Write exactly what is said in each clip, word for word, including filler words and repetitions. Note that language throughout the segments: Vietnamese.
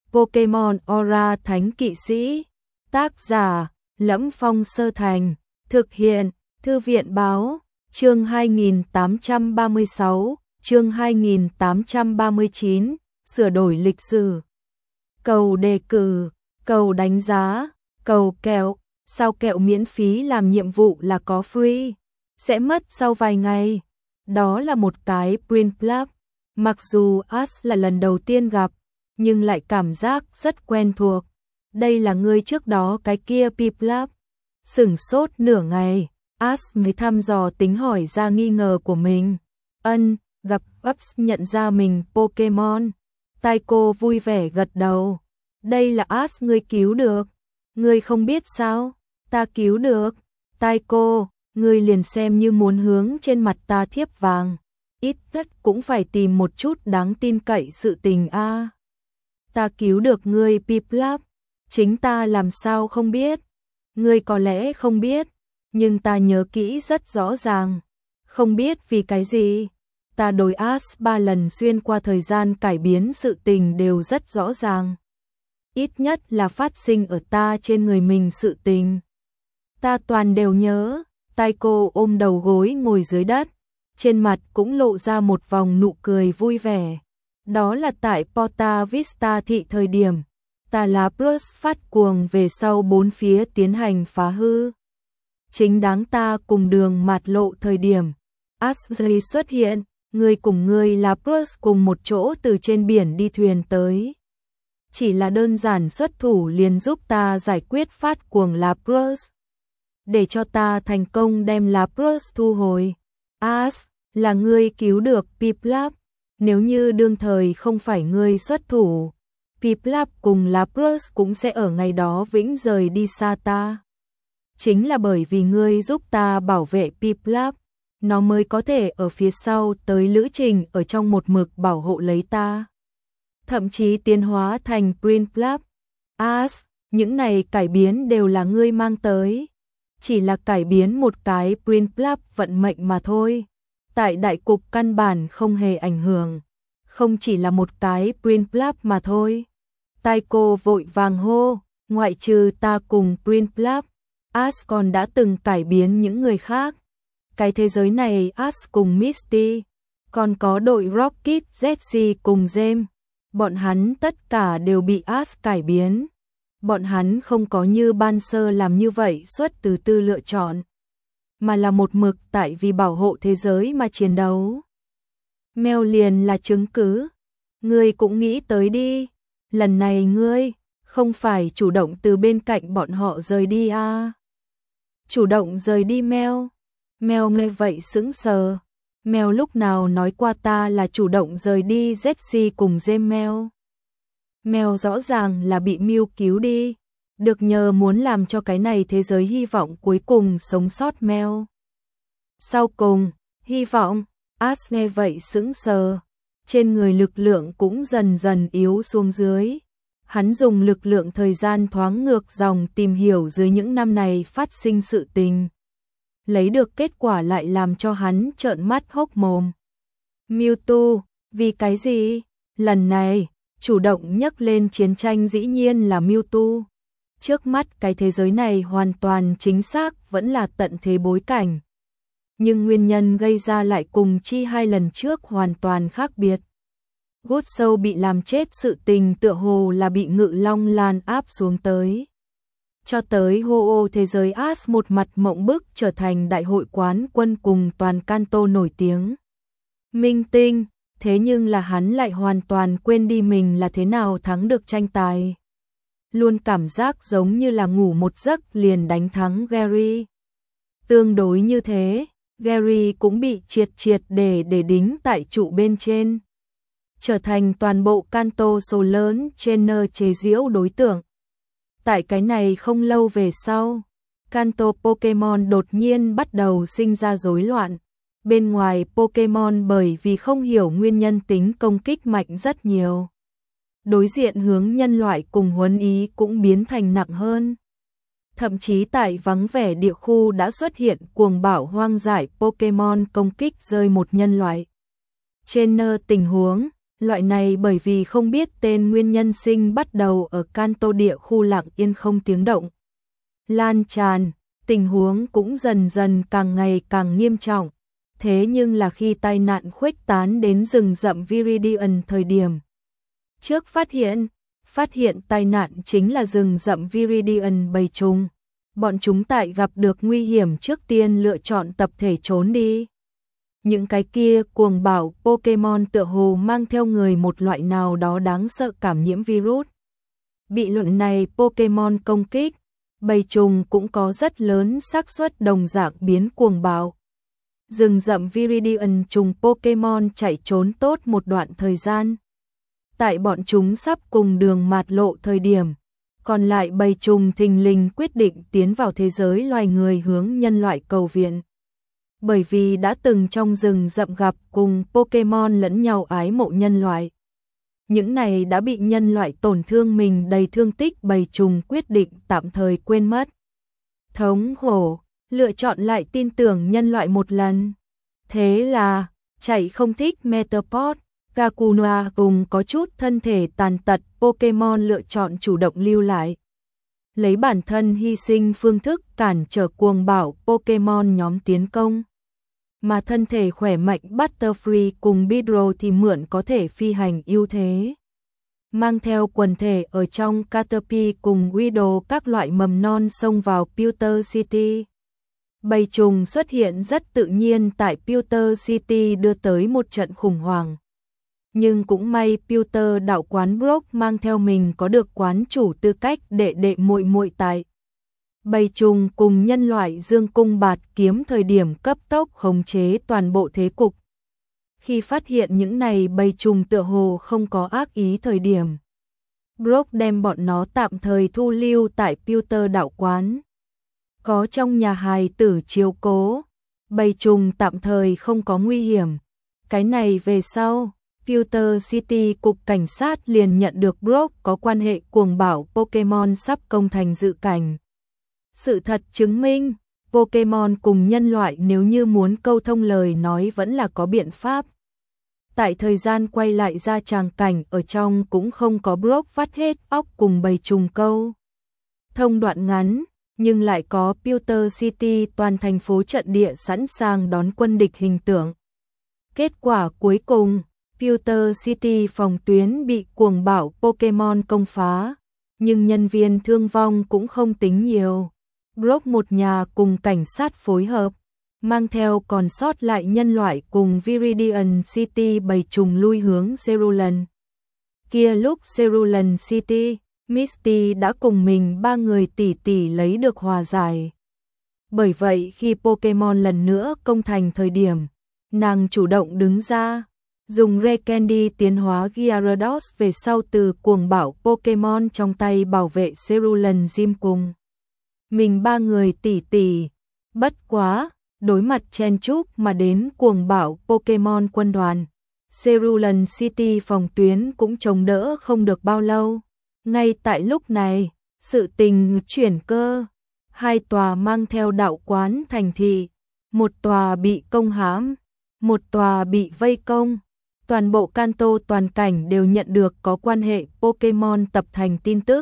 Pokemon Aura Thánh Kỵ Sĩ. Tác giả: Lẫm Phong Sơ Thành. Thực hiện: Thư viện Báo. Chương hai nghìn tám trăm ba mươi sáu, chương hai nghìn tám trăm ba mươi chín, sửa đổi lịch sử. Cầu đề cử, cầu đánh giá, cầu kẹo. Sao kẹo miễn phí làm nhiệm vụ là có free, sẽ mất sau vài ngày. Đó là một cái Prinplup. Mặc dù Ash là lần đầu tiên gặp, nhưng lại cảm giác rất quen thuộc. Đây là người trước đó cái kia Piplup. Sửng sốt nửa ngày, Ash mới thăm dò tính hỏi ra nghi ngờ của mình. Ân, gặp Ups nhận ra mình Pokemon. Taiko vui vẻ gật đầu. Đây là Ash ngươi cứu được. Ngươi không biết sao? Ta cứu được. Taiko, ngươi liền xem như muốn hướng trên mặt ta thiếp vàng. Ít nhất cũng phải tìm một chút đáng tin cậy sự tình a. À. Ta cứu được ngươi Piplup. Chính ta làm sao không biết. Ngươi có lẽ không biết, nhưng ta nhớ kỹ rất rõ ràng. Không biết vì cái gì. Ta đối Ash ba lần xuyên qua thời gian cải biến sự tình đều rất rõ ràng. Ít nhất là phát sinh ở ta trên người mình sự tình. Ta toàn đều nhớ. Taiko ôm đầu gối ngồi dưới đất, trên mặt cũng lộ ra một vòng nụ cười vui vẻ. Đó là tại Porta Vista thị thời điểm, ta là Bruce phát cuồng về sau bốn phía tiến hành phá hư. Chính đáng ta cùng đường mạt lộ thời điểm, Ashley xuất hiện, người cùng người là Bruce cùng một chỗ từ trên biển đi thuyền tới. Chỉ là đơn giản xuất thủ liền giúp ta giải quyết phát cuồng là Bruce. Để cho ta thành công đem lá Bruce thu hồi. Ash, là ngươi cứu được Piplup. Nếu như đương thời không phải ngươi xuất thủ, Piplup cùng lá Bruce cũng sẽ ở ngày đó vĩnh rời đi xa ta. Chính là bởi vì ngươi giúp ta bảo vệ Piplup, nó mới có thể ở phía sau tới lữ trình ở trong một mực bảo hộ lấy ta. Thậm chí tiến hóa thành Prinplup. Ash, những này cải biến đều là ngươi mang tới. Chỉ là cải biến một cái Prinplup vận mệnh mà thôi. Tại đại cục căn bản không hề ảnh hưởng. Không chỉ là một cái Prinplup mà thôi. Taiko vội vàng hô, ngoại trừ ta cùng Prinplup, Ash còn đã từng cải biến những người khác. Cái thế giới này Ash cùng Misty, còn có đội Rocket, Jessie cùng James. Bọn hắn tất cả đều bị Ash cải biến. Bọn hắn không có như ban sơ làm như vậy xuất từ tư lựa chọn, mà là một mực tại vì bảo hộ thế giới mà chiến đấu. Mèo liền là chứng cứ. Ngươi cũng nghĩ tới đi. Lần này ngươi không phải chủ động từ bên cạnh bọn họ rời đi à. Chủ động rời đi Mèo. Mèo nghe vậy sững sờ. Mèo lúc nào nói qua ta là chủ động rời đi Jessie cùng James Mèo. Mèo rõ ràng là bị Mew cứu đi, được nhờ muốn làm cho cái này thế giới hy vọng cuối cùng sống sót Mèo. Sau cùng, hy vọng, Ash nghe vậy sững sờ, trên người lực lượng cũng dần dần yếu xuống dưới. Hắn dùng lực lượng thời gian thoáng ngược dòng tìm hiểu dưới những năm này phát sinh sự tình. Lấy được kết quả lại làm cho hắn trợn mắt hốc mồm. Mewtwo, vì cái gì? Lần này chủ động nhắc lên chiến tranh dĩ nhiên là Mewtwo. Trước mắt cái thế giới này hoàn toàn chính xác vẫn là tận thế bối cảnh. Nhưng nguyên nhân gây ra lại cùng chi hai lần trước hoàn toàn khác biệt. Gút sâu bị làm chết sự tình tựa hồ là bị ngự long lan áp xuống tới. Cho tới hô ô thế giới Ash một mặt mộng bức trở thành đại hội quán quân cùng toàn Kanto nổi tiếng. Minh tinh. Thế nhưng là hắn lại hoàn toàn quên đi mình là thế nào thắng được tranh tài. Luôn cảm giác giống như là ngủ một giấc liền đánh thắng Gary. Tương đối như thế, Gary cũng bị triệt triệt để để đính tại trụ bên trên. Trở thành toàn bộ Kanto số lớn trên nơ chế giễu đối tượng. Tại cái này không lâu về sau, Kanto Pokemon đột nhiên bắt đầu sinh ra rối loạn. Bên ngoài Pokemon bởi vì không hiểu nguyên nhân tính công kích mạnh rất nhiều. Đối diện hướng nhân loại cùng huấn ý cũng biến thành nặng hơn. Thậm chí tại vắng vẻ địa khu đã xuất hiện cuồng bạo hoang dại Pokemon công kích rơi một nhân loại. Trên nơ tình huống, Loại này bởi vì không biết tên nguyên nhân sinh bắt đầu ở Kanto địa khu lặng yên không tiếng động. Lan tràn, tình huống cũng dần dần càng ngày càng nghiêm trọng. Thế nhưng là khi tai nạn khuếch tán đến rừng rậm Viridian thời điểm trước phát hiện, phát hiện tai nạn chính là rừng rậm Viridian bầy trùng. Bọn chúng tại gặp được nguy hiểm trước tiên lựa chọn tập thể trốn đi. Những cái kia cuồng bạo Pokemon tựa hồ mang theo người một loại nào đó đáng sợ cảm nhiễm virus. Bị loại này Pokemon công kích, bầy trùng cũng có rất lớn xác suất đồng dạng biến cuồng bạo. Rừng rậm Viridian trùng Pokemon chạy trốn tốt một đoạn thời gian. Tại bọn chúng sắp cùng đường mạt lộ thời điểm, còn lại bầy trùng thình lình quyết định tiến vào thế giới loài người hướng nhân loại cầu viện. Bởi vì đã từng trong rừng rậm gặp cùng Pokemon lẫn nhau ái mộ nhân loại. Những này đã bị nhân loại tổn thương mình đầy thương tích bầy trùng quyết định tạm thời quên mất. Thống khổ, lựa chọn lại tin tưởng nhân loại một lần. Thế là, chạy không thích Metapod, Kakuna cùng có chút thân thể tàn tật Pokemon lựa chọn chủ động lưu lại. Lấy bản thân hy sinh phương thức cản trở cuồng bạo Pokemon nhóm tiến công. Mà thân thể khỏe mạnh Butterfree cùng Beedrill thì mượn có thể phi hành ưu thế. Mang theo quần thể ở trong Caterpie cùng Weedle các loại mầm non xông vào Pewter City. Bầy trùng xuất hiện rất tự nhiên tại Pewter City đưa tới một trận khủng hoảng. Nhưng cũng may Pewter đạo quán Brock mang theo mình có được quán chủ tư cách đệ đệ muội muội tại. Bầy trùng cùng nhân loại dương cung bạt kiếm thời điểm cấp tốc khống chế toàn bộ thế cục. Khi phát hiện những này bầy trùng tựa hồ không có ác ý thời điểm, Brock đem bọn nó tạm thời thu lưu tại Pewter đạo quán. Có trong nhà hài tử chiếu cố, bầy trùng tạm thời không có nguy hiểm. Cái này về sau, Pewter City cục cảnh sát liền nhận được Brock có quan hệ cuồng bạo Pokemon sắp công thành dự cảnh. Sự thật chứng minh, Pokemon cùng nhân loại nếu như muốn câu thông lời nói vẫn là có biện pháp. Tại thời gian quay lại ra tràng cảnh ở trong cũng không có Brock vắt hết óc cùng bầy trùng câu thông đoạn ngắn, nhưng lại có Pewter City toàn thành phố trận địa sẵn sàng đón quân địch hình tượng. Kết quả cuối cùng, Pewter City phòng tuyến bị cuồng bạo Pokemon công phá, nhưng nhân viên thương vong cũng không tính nhiều. Brock một nhà cùng cảnh sát phối hợp, mang theo còn sót lại nhân loại cùng Viridian City bầy trùng lui hướng Cerulean. Kia lúc Cerulean City, Misty đã cùng mình ba người tỷ tỷ lấy được hòa giải. Bởi vậy khi Pokemon lần nữa công thành thời điểm, nàng chủ động đứng ra, dùng Rare Candy tiến hóa Gyarados về sau từ cuồng bạo Pokemon trong tay bảo vệ Cerulean Gym cùng. Mình ba người tỷ tỷ, bất quá, đối mặt chen chúc mà đến cuồng bạo Pokemon quân đoàn. Cerulean City phòng tuyến cũng chống đỡ không được bao lâu. Ngay tại lúc này, sự tình chuyển cơ. Hai tòa mang theo đạo quán thành thị, một tòa bị công hãm, một tòa bị vây công. Toàn bộ Kanto toàn cảnh đều nhận được có quan hệ Pokemon tập thành tin tức.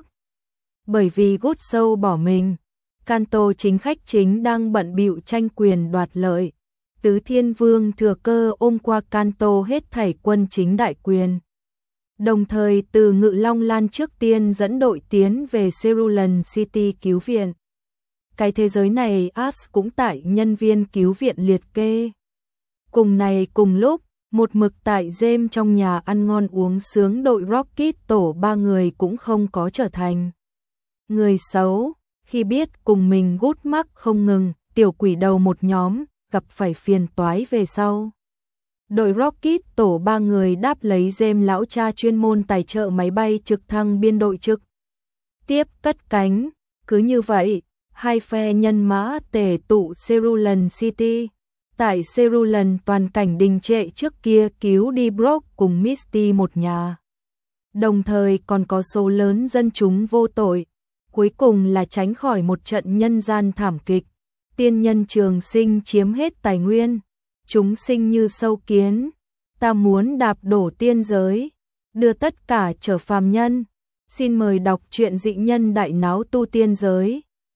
Bởi vì Good Soul bỏ mình, Kanto chính khách chính đang bận bịu tranh quyền đoạt lợi. Tứ Thiên Vương thừa cơ ôm qua Kanto hết thảy quân chính đại quyền. Đồng thời từ Ngự Long Lan trước tiên dẫn đội tiến về Cerulean City cứu viện. Cái thế giới này Ash cũng tại nhân viên cứu viện liệt kê. Cùng này cùng lúc, một mực tại Gem trong nhà ăn ngon uống sướng đội Rocket tổ ba người cũng không có trở thành người xấu. Khi biết cùng mình gút mắc không ngừng, tiểu quỷ đầu một nhóm, gặp phải phiền toái về sau. Đội Rocket tổ ba người đáp lấy Gem lão cha chuyên môn tài trợ máy bay trực thăng biên đội trực. Tiếp cất cánh, cứ như vậy, hai phe nhân mã tề tụ Cerulean City. Tại Cerulean toàn cảnh đình trệ trước kia cứu đi Brock cùng Misty một nhà. Đồng thời còn có số lớn dân chúng vô tội. Cuối cùng là tránh khỏi một trận nhân gian thảm kịch. Tiên nhân trường sinh chiếm hết tài nguyên. Chúng sinh như sâu kiến. ta muốn đạp đổ tiên giới, đưa tất cả trở phàm nhân. Xin mời đọc truyện Dị Nhân Đại Náo Tu Tiên Giới.